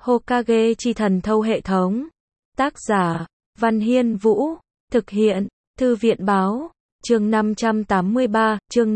Hokage chi thần thâu hệ thống. Tác giả, Văn Hiên Vũ. Thực hiện, Thư viện Báo. Chương 583, chương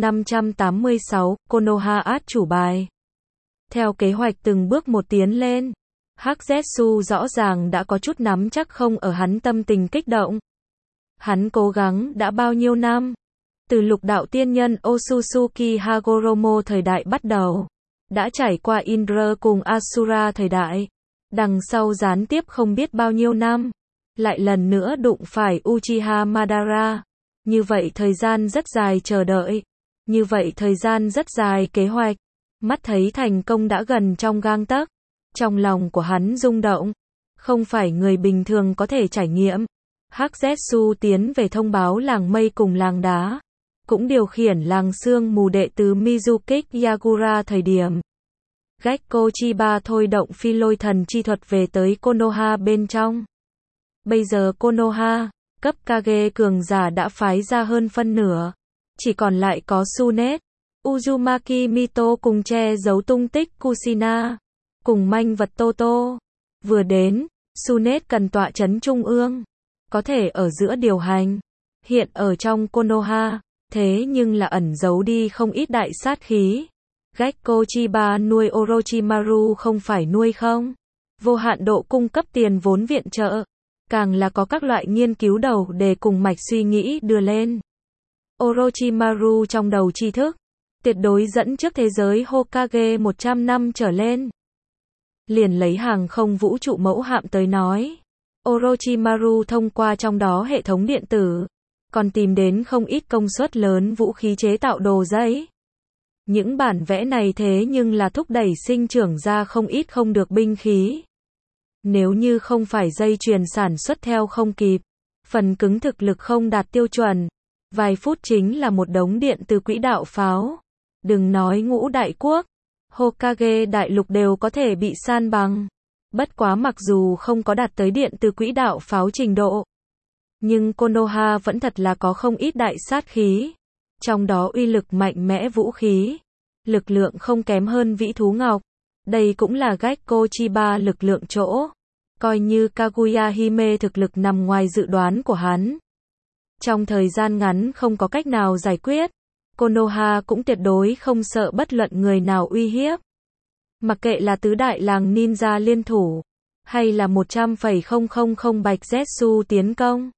586, Konoha át chủ bài. Theo kế hoạch từng bước một tiến lên, Hắc Zetsu rõ ràng đã có chút nắm chắc không ở hắn tâm tình kích động. Hắn cố gắng đã bao nhiêu năm? Từ lục đạo tiên nhân Otsutsuki Hagoromo thời đại bắt đầu, đã trải qua Indra cùng Asura thời đại, đằng sau gián tiếp không biết bao nhiêu năm, lại lần nữa đụng phải Uchiha Madara. Như vậy thời gian rất dài chờ đợi, như vậy thời gian rất dài kế hoạch, mắt thấy thành công đã gần trong gang tấc, trong lòng của hắn rung động, không phải người bình thường có thể trải nghiệm. Hắc Zetsu tiến về thông báo làng mây cùng làng đá, cũng điều khiển làng sương mù đệ tứ Mizukik Yagura thời điểm Gekko Chiba thôi động phi lôi thần chi thuật về tới Konoha bên trong. Bây giờ Konoha, cấp Kage cường giả đã phái ra hơn phân nửa, chỉ còn lại có Tsunade, Uzumaki Mito cùng che giấu tung tích Kushina, cùng manh vật Toto. Vừa đến, Tsunade cần tọa trấn trung ương, có thể ở giữa điều hành. Hiện ở trong Konoha, thế nhưng là ẩn giấu đi không ít đại sát khí. Gekko Chiba nuôi Orochimaru không phải nuôi không, vô hạn độ cung cấp tiền vốn viện trợ, càng là có các loại nghiên cứu đầu đề cùng mạch suy nghĩ đưa lên. Orochimaru trong đầu tri thức, tuyệt đối dẫn trước thế giới Hokage 100 năm trở lên. Liền lấy hàng không vũ trụ mẫu hạm tới nói, Orochimaru thông qua trong đó hệ thống điện tử, còn tìm đến không ít công suất lớn vũ khí chế tạo đồ giấy. Những bản vẽ này thế nhưng là thúc đẩy sinh trưởng ra không ít không được binh khí. Nếu như không phải dây chuyền sản xuất theo không kịp, phần cứng thực lực không đạt tiêu chuẩn, vài phút chính là một đống điện từ quỹ đạo pháo. Đừng nói ngũ đại quốc, Hokage đại lục đều có thể bị san bằng. Bất quá mặc dù không có đạt tới điện từ quỹ đạo pháo trình độ, nhưng Konoha vẫn thật là có không ít đại sát khí. Trong đó uy lực mạnh mẽ vũ khí, lực lượng không kém hơn vĩ thú ngọc. Đây cũng là Gekko Chiba lực lượng chỗ. Coi như Kaguya Hime thực lực nằm ngoài dự đoán của hắn. Trong thời gian ngắn không có cách nào giải quyết, Konoha cũng tuyệt đối không sợ bất luận người nào uy hiếp. Mặc kệ là tứ đại làng ninja liên thủ, hay là 100,000 Bạch Zetsu tiến công,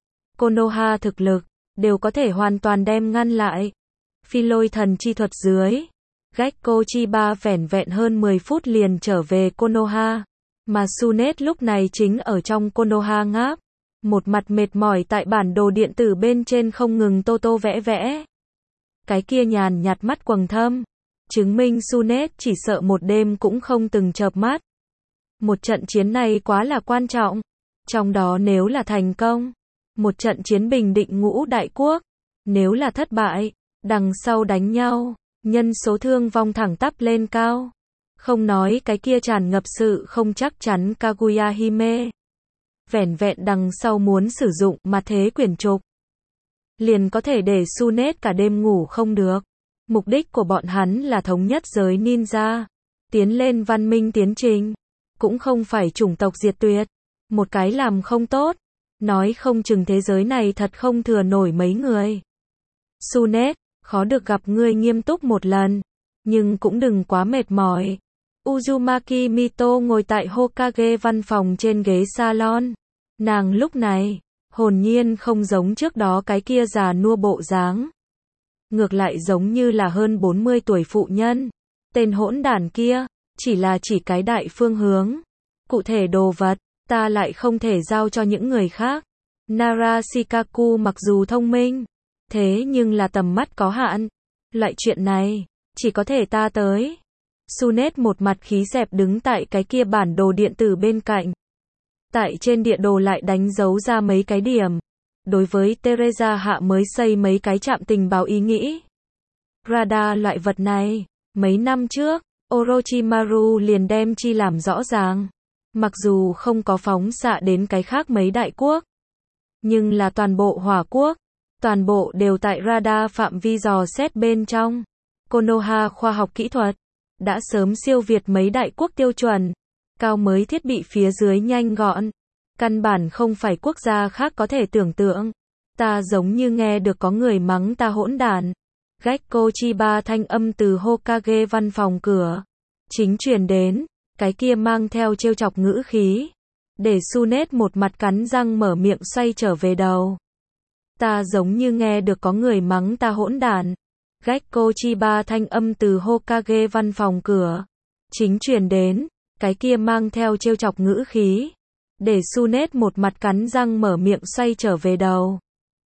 Konoha thực lực đều có thể hoàn toàn đem ngăn lại. Phi lôi thần chi thuật dưới, Gekko Chiba vẻn vẹn hơn 10 phút liền trở về Konoha, mà Tsunade lúc này chính ở trong Konoha ngáp, một mặt mệt mỏi tại bản đồ điện tử bên trên không ngừng tô vẽ vẽ. Cái kia nhàn nhạt mắt quầng thâm, chứng minh Tsunade chỉ sợ một đêm cũng không từng chợp mắt. Một trận chiến này quá là quan trọng, trong đó nếu là thành công, một trận chiến bình định ngũ đại quốc, nếu là thất bại, đằng sau đánh nhau, nhân số thương vong thẳng tắp lên cao. Không nói cái kia tràn ngập sự không chắc chắn Kaguya Hime, vẻn vẹn đằng sau muốn sử dụng mà thế quyển trục, liền có thể để Tsunade cả đêm ngủ không được. Mục đích của bọn hắn là thống nhất giới ninja, tiến lên văn minh tiến trình, cũng không phải chủng tộc diệt tuyệt. Một cái làm không tốt, nói không chừng thế giới này thật không thừa nổi mấy người. Tsunade, khó được gặp ngươi nghiêm túc một lần, nhưng cũng đừng quá mệt mỏi. Uzumaki Mito ngồi tại Hokage văn phòng trên ghế salon. Nàng lúc này, hồn nhiên không giống trước đó cái kia già nua bộ dáng. Ngược lại giống như là hơn 40 tuổi phụ nhân. Tên hỗn đản kia, chỉ cái đại phương hướng. Cụ thể đồ vật, ta lại không thể giao cho những người khác. Nara Shikaku mặc dù thông minh, thế nhưng là tầm mắt có hạn. Loại chuyện này, chỉ có thể ta tới. Tsunade một mặt khí dẹp đứng tại cái kia bản đồ điện tử bên cạnh. Tại trên địa đồ lại đánh dấu ra mấy cái điểm. Đối với Teresa hạ mới xây mấy cái trạm tình báo ý nghĩ. Radar loại vật này, mấy năm trước, Orochimaru liền đem chi làm rõ ràng. Mặc dù không có phóng xạ đến cái khác mấy đại quốc, nhưng là toàn bộ hỏa quốc, toàn bộ đều tại radar phạm vi dò xét bên trong. Konoha khoa học kỹ thuật đã sớm siêu việt mấy đại quốc tiêu chuẩn. cao mới thiết bị phía dưới nhanh gọn. Căn bản không phải quốc gia khác có thể tưởng tượng. Ta giống như nghe được có người mắng ta hỗn đản. Gekko Chiba thanh âm từ Hokage văn phòng cửa chính truyền đến, cái kia mang theo trêu chọc ngữ khí. Để Tsunade một mặt cắn răng mở miệng xoay trở về đầu. Ta giống như nghe được có người mắng ta hỗn đản. Gekko Chiba thanh âm từ Hokage văn phòng cửa chính truyền đến, cái kia mang theo trêu chọc ngữ khí. Để Tsunade một mặt cắn răng mở miệng xoay trở về đầu.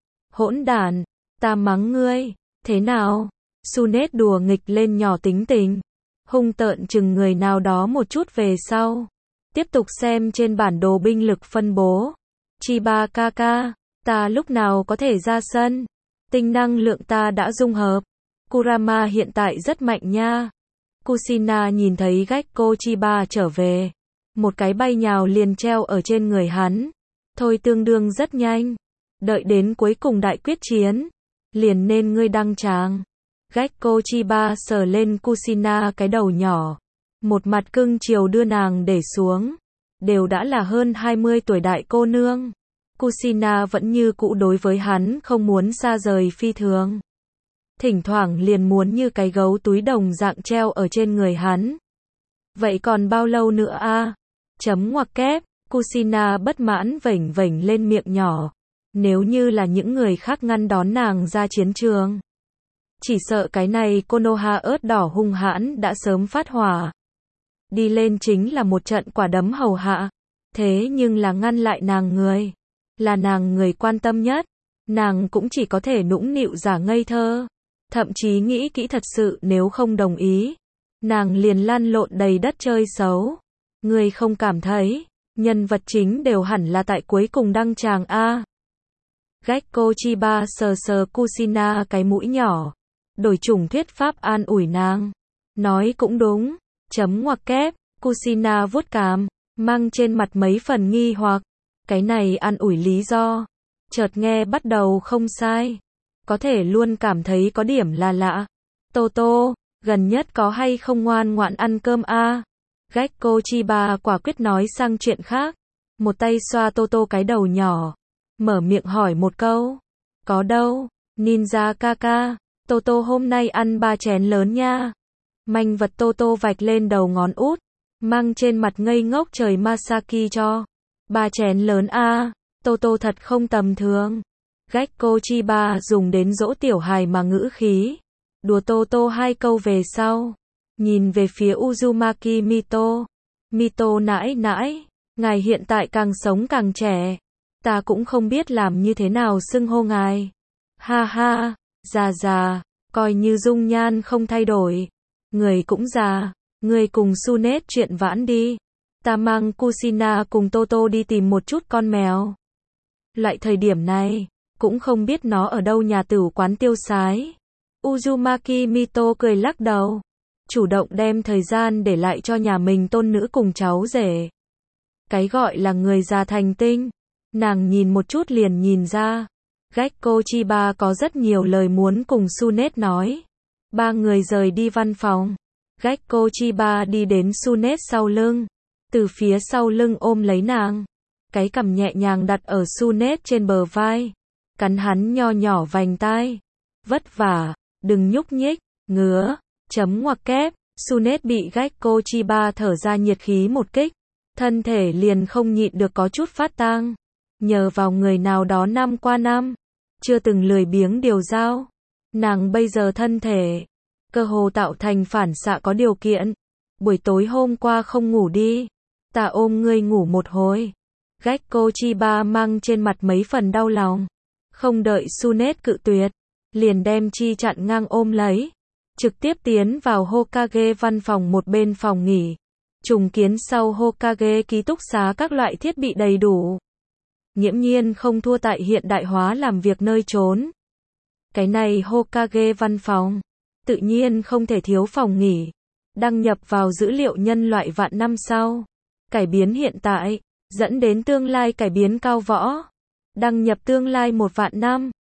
Hỗn đản, ta mắng ngươi, thế nào? Tsunade đùa nghịch lên nhỏ tính tình, hung tợn chừng người nào đó một chút về sau. Tiếp tục xem trên bản đồ binh lực phân bố. Chiba kaka, ta lúc nào có thể ra sân? Tinh năng lượng ta đã dung hợp. Kurama hiện tại rất mạnh nha. Kushina nhìn thấy Gekko Chiba trở về. Một cái bay nhào liền treo ở trên người hắn. Thôi tương đương rất nhanh. Đợi đến cuối cùng đại quyết chiến. Liền nên ngươi đăng tràng. Gekko Chiba sờ lên Kushina cái đầu nhỏ. Một mặt cưng chiều đưa nàng để xuống. Đều đã là hơn 20 tuổi đại cô nương. Kushina vẫn như cũ đối với hắn không muốn xa rời phi thường. Thỉnh thoảng liền muốn như cái gấu túi đồng dạng treo ở trên người hắn. Vậy còn bao lâu nữa a? Chấm ngoặc kép, Kushina bất mãn vểnh vểnh lên miệng nhỏ. Nếu như là những người khác ngăn đón nàng ra chiến trường. Chỉ sợ cái này Konoha ớt đỏ hung hãn đã sớm phát hỏa. Đi lên chính là một trận quả đấm hầu hạ. Thế nhưng là ngăn lại nàng người. Là nàng người quan tâm nhất. Nàng cũng chỉ có thể nũng nịu giả ngây thơ. Thậm chí nghĩ kỹ thật sự nếu không đồng ý. Nàng liền lăn lộn đầy đất chơi xấu. Người không cảm thấy. Nhân vật chính đều hẳn là tại cuối cùng đăng tràng a. Gekko Chiba sờ sờ Kushina cái mũi nhỏ. Đổi chủng thuyết pháp an ủi nàng. Nói cũng đúng. Chấm ngoặc kép, Kushina vuốt cằm, mang trên mặt mấy phần nghi hoặc. Cái này an ủi lý do. Chợt nghe bắt đầu không sai. Có thể luôn cảm thấy có điểm là lạ. Toto, gần nhất có hay không ngoan ngoãn ăn cơm a? Gekko Chiba quả quyết nói sang chuyện khác. Một tay xoa Toto cái đầu nhỏ. Mở miệng hỏi một câu. Có đâu, ninja kaka, Toto hôm nay ăn 3 chén lớn nha. Manh vật Toto vạch lên đầu ngón út. Mang trên mặt ngây ngốc trời Masaki cho. 3 chén lớn a, Toto thật không tầm thường. Gekko Chiba dùng đến dỗ tiểu hài mà ngữ khí. Đùa Toto 2 câu về sau. Nhìn về phía Uzumaki Mito. Mito nãi nãi, ngài hiện tại càng sống càng trẻ. Ta cũng không biết làm như thế nào xưng hô ngài. Ha ha, già, coi như dung nhan không thay đổi. Người cũng già, người cùng Tsunade chuyện vãn đi. Ta mang Kushina cùng Toto đi tìm một chút con mèo. Loại thời điểm này, cũng không biết nó ở đâu nhà tửu quán tiêu sái. Uzumaki Mito cười lắc đầu. Chủ động đem thời gian để lại cho nhà mình tôn nữ cùng cháu rể. Cái gọi là người già thành tinh. Nàng nhìn một chút liền nhìn ra. Gekko Chiba có rất nhiều lời muốn cùng Tsunade nói. 3 người rời đi văn phòng. Gekko Chiba đi đến Tsunade sau lưng. Từ phía sau lưng ôm lấy nàng. Cái cằm nhẹ nhàng đặt ở Tsunade trên bờ vai. Cắn hắn nho nhỏ vành tai. Vất vả, đừng nhúc nhích, ngứa. Chấm ngoặc kép, Tsunade bị Gekko Chiba thở ra nhiệt khí một kích. Thân thể liền không nhịn được có chút phát tang. Nhờ vào người nào đó năm qua năm. Chưa từng lười biếng điều giao. Nàng bây giờ thân thể. Cơ hồ tạo thành phản xạ có điều kiện. Buổi tối hôm qua không ngủ đi. Ta ôm ngươi ngủ một hồi. Gekko Chiba mang trên mặt mấy phần đau lòng. Không đợi Tsunade cự tuyệt. Liền đem chi chặn ngang ôm lấy. Trực tiếp tiến vào Hokage văn phòng một bên phòng nghỉ. Trùng kiến sau Hokage ký túc xá các loại thiết bị đầy đủ. Nghiễm nhiên không thua tại hiện đại hóa làm việc nơi trốn. Cái này Hokage văn phòng. Tự nhiên không thể thiếu phòng nghỉ. Đăng nhập vào dữ liệu nhân loại vạn năm sau. Cải biến hiện tại. Dẫn đến tương lai cải biến cao võ. Đăng nhập tương lai 1 vạn năm.